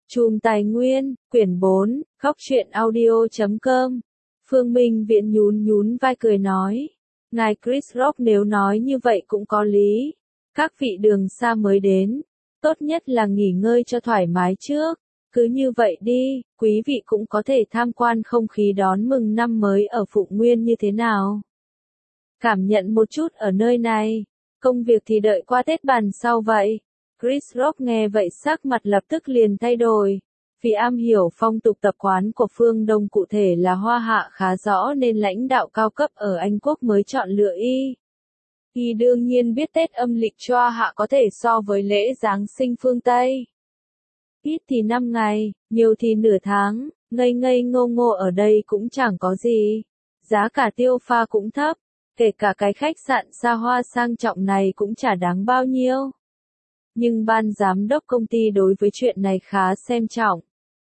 Chùm Tài nguyên, quyển 4, Góc truyện audio.com. Phương Minh Viễn nhún vai cười nói. Ngài Chris Rock nếu nói như vậy cũng có lý. Các vị đường xa mới đến. Tốt nhất là nghỉ ngơi cho thoải mái trước. Cứ như vậy đi, quý vị cũng có thể tham quan không khí đón mừng năm mới ở Phụng Nguyên như thế nào. Cảm nhận một chút ở nơi này. Công việc thì đợi qua Tết bàn sau vậy. Chris Rock nghe vậy sắc mặt lập tức liền thay đổi. Vì am hiểu phong tục tập quán của phương Đông cụ thể là Hoa Hạ khá rõ nên lãnh đạo cao cấp ở Anh Quốc mới chọn lựa y. Y đương nhiên biết Tết âm lịch Hoa Hạ có thể so với lễ Giáng sinh phương Tây. Ít thì 5 ngày, nhiều thì nửa tháng, ngây ngô ở đây cũng chẳng có gì. Giá cả tiêu pha cũng thấp, kể cả cái khách sạn xa hoa sang trọng này cũng chả đáng bao nhiêu. Nhưng ban giám đốc công ty đối với chuyện này khá xem trọng.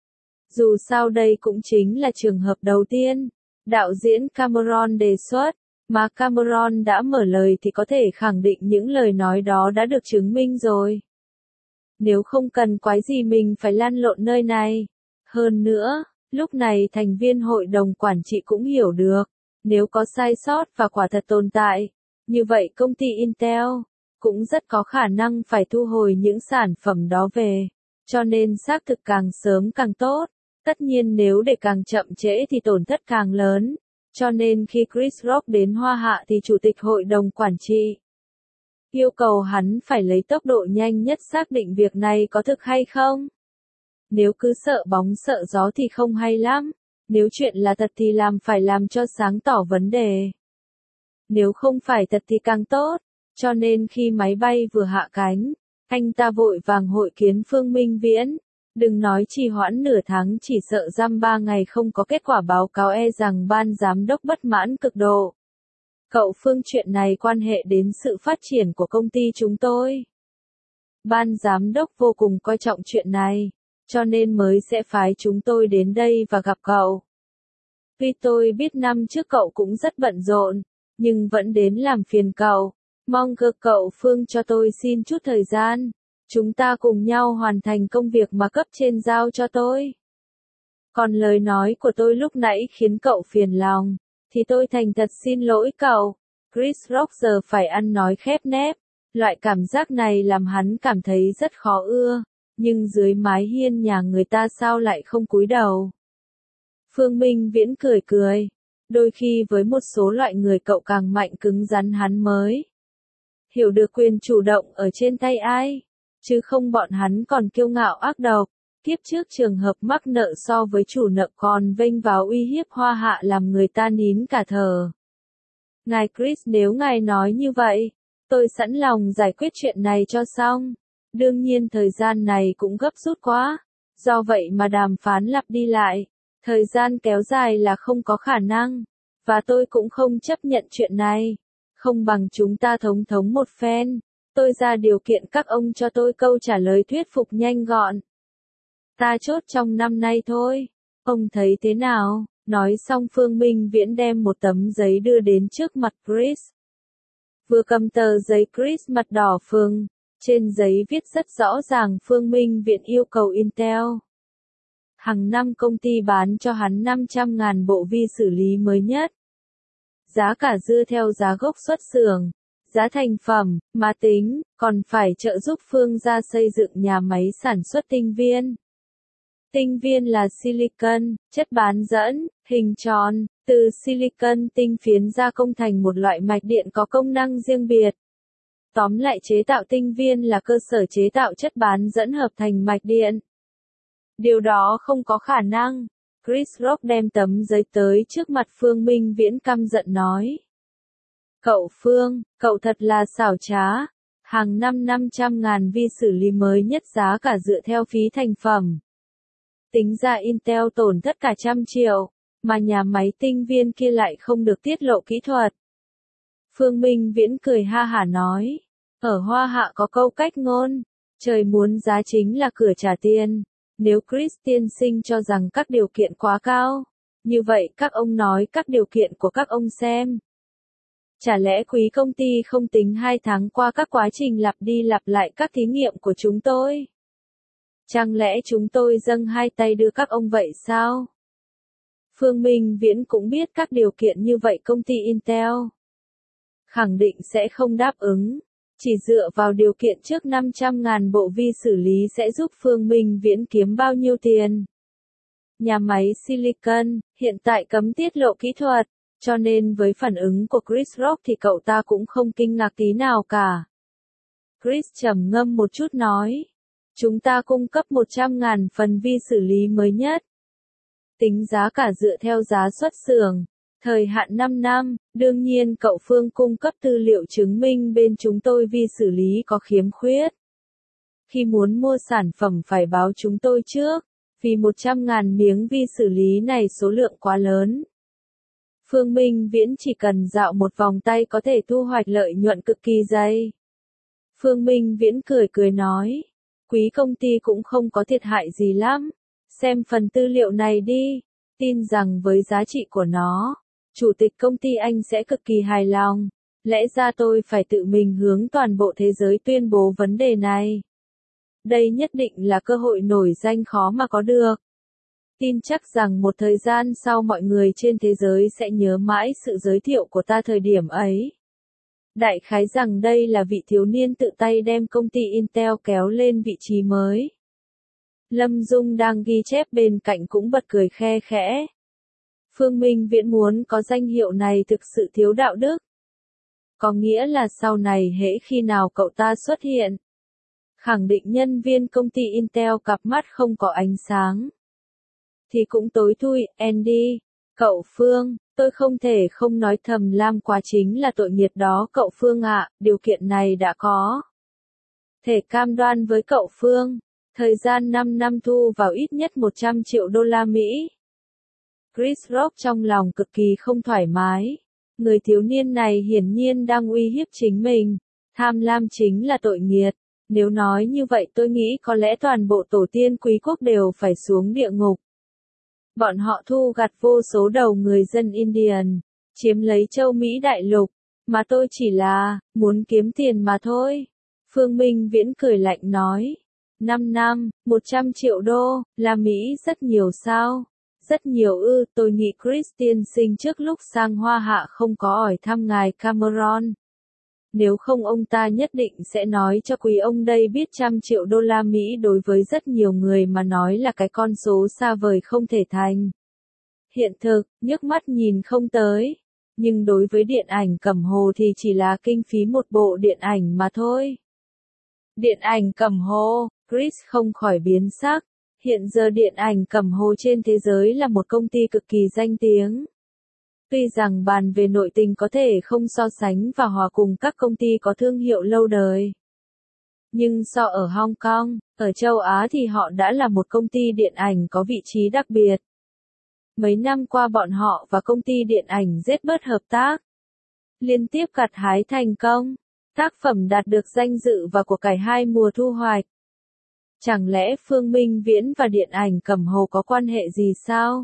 Dù sao đây cũng chính là trường hợp đầu tiên. Đạo diễn Cameron đề xuất, mà Cameron đã mở lời thì có thể khẳng định những lời nói đó đã được chứng minh rồi. Nếu không cần quái gì mình phải lăn lộn nơi này. Hơn nữa, lúc này thành viên hội đồng quản trị cũng hiểu được, nếu có sai sót và quả thật tồn tại, như vậy công ty Intel cũng rất có khả năng phải thu hồi những sản phẩm đó về, cho nên xác thực càng sớm càng tốt. Tất nhiên nếu để càng chậm trễ thì tổn thất càng lớn, cho nên khi Chris Rock đến Hoa Hạ thì Chủ tịch Hội đồng Quản trị yêu cầu hắn phải lấy tốc độ nhanh nhất xác định việc này có thực hay không. Nếu cứ sợ bóng sợ gió thì không hay lắm, nếu chuyện là thật thì phải làm cho sáng tỏ vấn đề. Nếu không phải thật thì càng tốt. Cho nên khi máy bay vừa hạ cánh, anh ta vội vàng hội kiến Phương Minh Viễn. Đừng nói trì hoãn nửa tháng, chỉ sợ dăm 3 ngày không có kết quả báo cáo e rằng ban giám đốc bất mãn cực độ. Cậu Phương, chuyện này quan hệ đến sự phát triển của công ty chúng tôi. Ban giám đốc vô cùng coi trọng chuyện này, cho nên mới sẽ phái chúng tôi đến đây và gặp cậu. Tuy tôi biết năm trước cậu cũng rất bận rộn, nhưng vẫn đến làm phiền cậu. Mong cậu Phương cho tôi xin chút thời gian. Chúng ta cùng nhau hoàn thành công việc mà cấp trên giao cho tôi. Còn lời nói của tôi lúc nãy khiến cậu phiền lòng, thì tôi thành thật xin lỗi cậu. Chris Rock giờ phải ăn nói khép nép. Loại cảm giác này làm hắn cảm thấy rất khó ưa. Nhưng dưới mái hiên nhà người ta sao lại không cúi đầu. Phương Minh Viễn cười. Đôi khi với một số loại người cậu càng mạnh cứng rắn hắn mới hiểu được quyền chủ động ở trên tay ai, chứ không bọn hắn còn kiêu ngạo ác độc. Kiếp trước trường hợp mắc nợ so với chủ nợ còn vênh vào uy hiếp Hoa Hạ làm người ta nín cả thở. Ngài Chris, nếu ngài nói như vậy, tôi sẵn lòng giải quyết chuyện này cho xong. Đương nhiên thời gian này cũng gấp rút quá, do vậy mà đàm phán lặp đi lại, thời gian kéo dài là không có khả năng, và tôi cũng không chấp nhận chuyện này. Không bằng chúng ta thống một phen, tôi ra điều kiện các ông cho tôi câu trả lời thuyết phục nhanh gọn. Ta chốt trong năm nay thôi, ông thấy thế nào? Nói xong Phương Minh Viễn đem một tấm giấy đưa đến trước mặt Chris. Vừa cầm tờ giấy Chris mặt đỏ phừng, trên giấy viết rất rõ ràng Phương Minh Viễn yêu cầu Intel hàng năm công ty bán cho hắn 500.000 bộ vi xử lý mới nhất. Giá cả dưa theo giá gốc xuất xưởng, giá thành phẩm, mà tính, còn phải trợ giúp Phương gia xây dựng nhà máy sản xuất tinh viên. Tinh viên là silicon, chất bán dẫn, hình tròn, từ silicon tinh phiến gia công thành một loại mạch điện có công năng riêng biệt. Tóm lại chế tạo tinh viên là cơ sở chế tạo chất bán dẫn hợp thành mạch điện. Điều đó không có khả năng. Chris Rock đem tấm giấy tới trước mặt Phương Minh Viễn căm giận nói. Cậu Phương, cậu thật là xảo trá. Hàng năm 500.000 vi xử lý mới nhất giá cả dựa theo phí thành phẩm. Tính ra Intel tổn thất cả 100 triệu, mà nhà máy tinh viên kia lại không được tiết lộ kỹ thuật. Phương Minh Viễn cười ha hả nói. Ở Hoa Hạ có câu cách ngôn, trời muốn giá chính là cửa trả tiền. Nếu Chris tiên sinh cho rằng các điều kiện quá cao, như vậy các ông nói các điều kiện của các ông xem. Chả lẽ quý công ty không tính 2 tháng qua các quá trình lặp đi lặp lại các thí nghiệm của chúng tôi? Chẳng lẽ chúng tôi dâng hai tay đưa các ông vậy sao? Phương Minh Viễn cũng biết các điều kiện như vậy công ty Intel khẳng định sẽ không đáp ứng. Chỉ dựa vào điều kiện trước 500.000 bộ vi xử lý sẽ giúp Phương Minh Viễn kiếm bao nhiêu tiền? Nhà máy Silicon hiện tại cấm tiết lộ kỹ thuật, cho nên với phản ứng của Chris Rock thì cậu ta cũng không kinh ngạc tí nào cả. Chris trầm ngâm một chút nói, chúng ta cung cấp 100.000 phần vi xử lý mới nhất. Tính giá cả dựa theo giá xuất xưởng, thời hạn 5 năm, đương nhiên cậu Phương cung cấp tư liệu chứng minh bên chúng tôi vi xử lý có khiếm khuyết. Khi muốn mua sản phẩm phải báo chúng tôi trước, vì 100.000 miếng vi xử lý này số lượng quá lớn. Phương Minh Viễn chỉ cần dạo một vòng tay có thể thu hoạch lợi nhuận cực kỳ dày. Phương Minh Viễn cười cười nói, quý công ty cũng không có thiệt hại gì lắm. Xem phần tư liệu này đi, tin rằng với giá trị của nó, chủ tịch công ty anh sẽ cực kỳ hài lòng. Lẽ ra tôi phải tự mình hướng toàn bộ thế giới tuyên bố vấn đề này. Đây nhất định là cơ hội nổi danh khó mà có được. Tin chắc rằng một thời gian sau mọi người trên thế giới sẽ nhớ mãi sự giới thiệu của ta thời điểm ấy. Đại khái rằng đây là vị thiếu niên tự tay đem công ty Intel kéo lên vị trí mới. Lâm Dung đang ghi chép bên cạnh cũng bật cười khe khẽ. Phương Minh Viễn muốn có danh hiệu này thực sự thiếu đạo đức. Có nghĩa là sau này hễ khi nào cậu ta xuất hiện, khẳng định nhân viên công ty Intel cặp mắt không có ánh sáng. Thì cũng tối thui, Andy, cậu Phương, tôi không thể không nói thầm Lam Quá chính là tội nghiệp đó cậu Phương ạ, điều kiện này đã có. Thể cam đoan với cậu Phương, thời gian 5 năm thu vào ít nhất 100 triệu đô la Mỹ. Chris Rock trong lòng cực kỳ không thoải mái. Người thiếu niên này hiển nhiên đang uy hiếp chính mình. Tham lam chính là tội nghiệt. Nếu nói như vậy tôi nghĩ có lẽ toàn bộ tổ tiên quý quốc đều phải xuống địa ngục. Bọn họ thu gặt vô số đầu người dân Indian, chiếm lấy châu Mỹ đại lục, mà tôi chỉ là muốn kiếm tiền mà thôi. Phương Minh Viễn cười lạnh nói, 5 năm, 100 triệu đô la Mỹ rất nhiều sao? Rất nhiều ư, tôi nghĩ Christian sinh trước lúc sang Hoa Hạ không có hỏi thăm ngài Cameron. Nếu không ông ta nhất định sẽ nói cho quý ông đây biết 100 triệu đô la Mỹ đối với rất nhiều người mà nói là cái con số xa vời không thể thành. Hiện thực, nhức mắt nhìn không tới. Nhưng đối với điện ảnh Cẩm Hồ thì chỉ là kinh phí một bộ điện ảnh mà thôi. Điện ảnh Cẩm Hồ, Chris không khỏi biến sắc. Hiện giờ điện ảnh Cẩm Hồ trên thế giới là một công ty cực kỳ danh tiếng. Tuy rằng bàn về nội tình có thể không so sánh và hòa cùng các công ty có thương hiệu lâu đời. Nhưng so ở Hong Kong, ở châu Á thì họ đã là một công ty điện ảnh có vị trí đặc biệt. Mấy năm qua bọn họ và công ty điện ảnh ZBird hợp tác. Liên tiếp gặt hái thành công. Tác phẩm đạt được danh dự và của cải 2 mùa thu hoạch. Chẳng lẽ Phương Minh Viễn và điện ảnh Cẩm Hồ có quan hệ gì sao?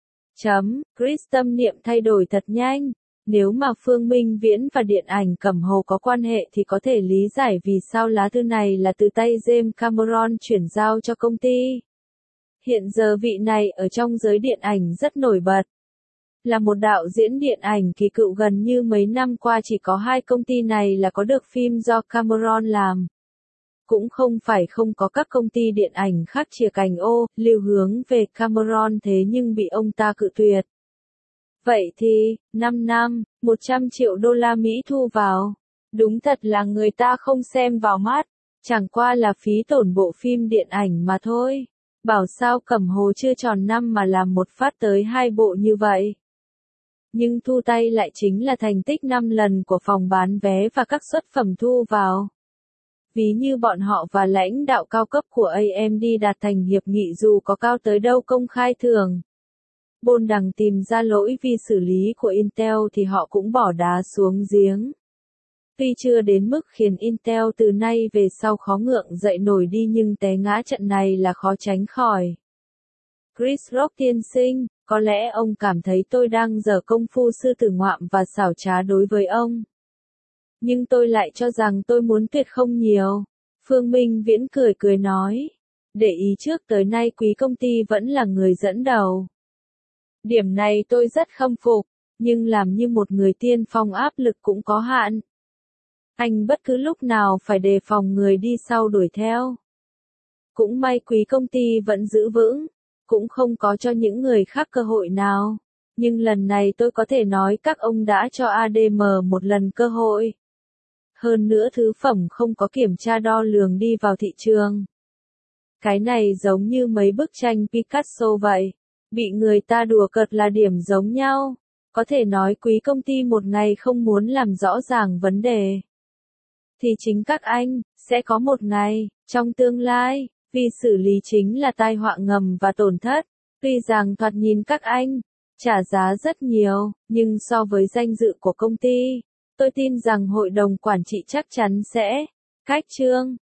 Chris tâm niệm thay đổi thật nhanh. Nếu mà Phương Minh Viễn và điện ảnh Cẩm Hồ có quan hệ thì có thể lý giải vì sao lá thư này là từ tay James Cameron chuyển giao cho công ty. Hiện giờ vị này ở trong giới điện ảnh rất nổi bật. Là một đạo diễn điện ảnh kỳ cựu gần như mấy năm qua chỉ có 2 công ty này là có được phim do Cameron làm. Cũng không phải không có các công ty điện ảnh khác chìa cành ô, lưu hướng về Cameron thế nhưng bị ông ta cự tuyệt. Vậy thì, 5 năm, 100 triệu đô la Mỹ thu vào. Đúng thật là người ta không xem vào mắt. Chẳng qua là phí tổn bộ phim điện ảnh mà thôi. Bảo sao Cẩm Hồ chưa tròn năm mà làm một phát tới 2 bộ như vậy. Nhưng thu tay lại chính là thành tích 5 lần của phòng bán vé và các xuất phẩm thu vào. Ví như bọn họ và lãnh đạo cao cấp của AMD đạt thành hiệp nghị dù có cao tới đâu công khai thường. Bôn đằng tìm ra lỗi vi xử lý của Intel thì họ cũng bỏ đá xuống giếng. Tuy chưa đến mức khiến Intel từ nay về sau khó ngượng dậy nổi đi nhưng té ngã trận này là khó tránh khỏi. Chris Rock tiên sinh, có lẽ ông cảm thấy tôi đang giở công phu sư tử ngoạm và xảo trá đối với ông. Nhưng tôi lại cho rằng tôi muốn tuyệt không nhiều. Phương Minh Viễn cười cười nói. để ý trước tới nay quý công ty vẫn là người dẫn đầu. Điểm này tôi rất khâm phục, nhưng làm như một người tiên phong áp lực cũng có hạn. Anh bất cứ lúc nào phải đề phòng người đi sau đuổi theo. Cũng may quý công ty vẫn giữ vững, cũng không có cho những người khác cơ hội nào. Nhưng lần này tôi có thể nói các ông đã cho ADM một lần cơ hội. Hơn nữa thứ phẩm không có kiểm tra đo lường đi vào thị trường. Cái này giống như mấy bức tranh Picasso vậy. Bị người ta đùa cợt là điểm giống nhau. Có thể nói quý công ty một ngày không muốn làm rõ ràng vấn đề. Thì chính các anh, sẽ có một ngày, trong tương lai, vì xử lý chính là tai họa ngầm và tổn thất. Tuy rằng thoạt nhìn các anh, trả giá rất nhiều, nhưng so với danh dự của công ty, tôi tin rằng hội đồng quản trị chắc chắn sẽ cách chương.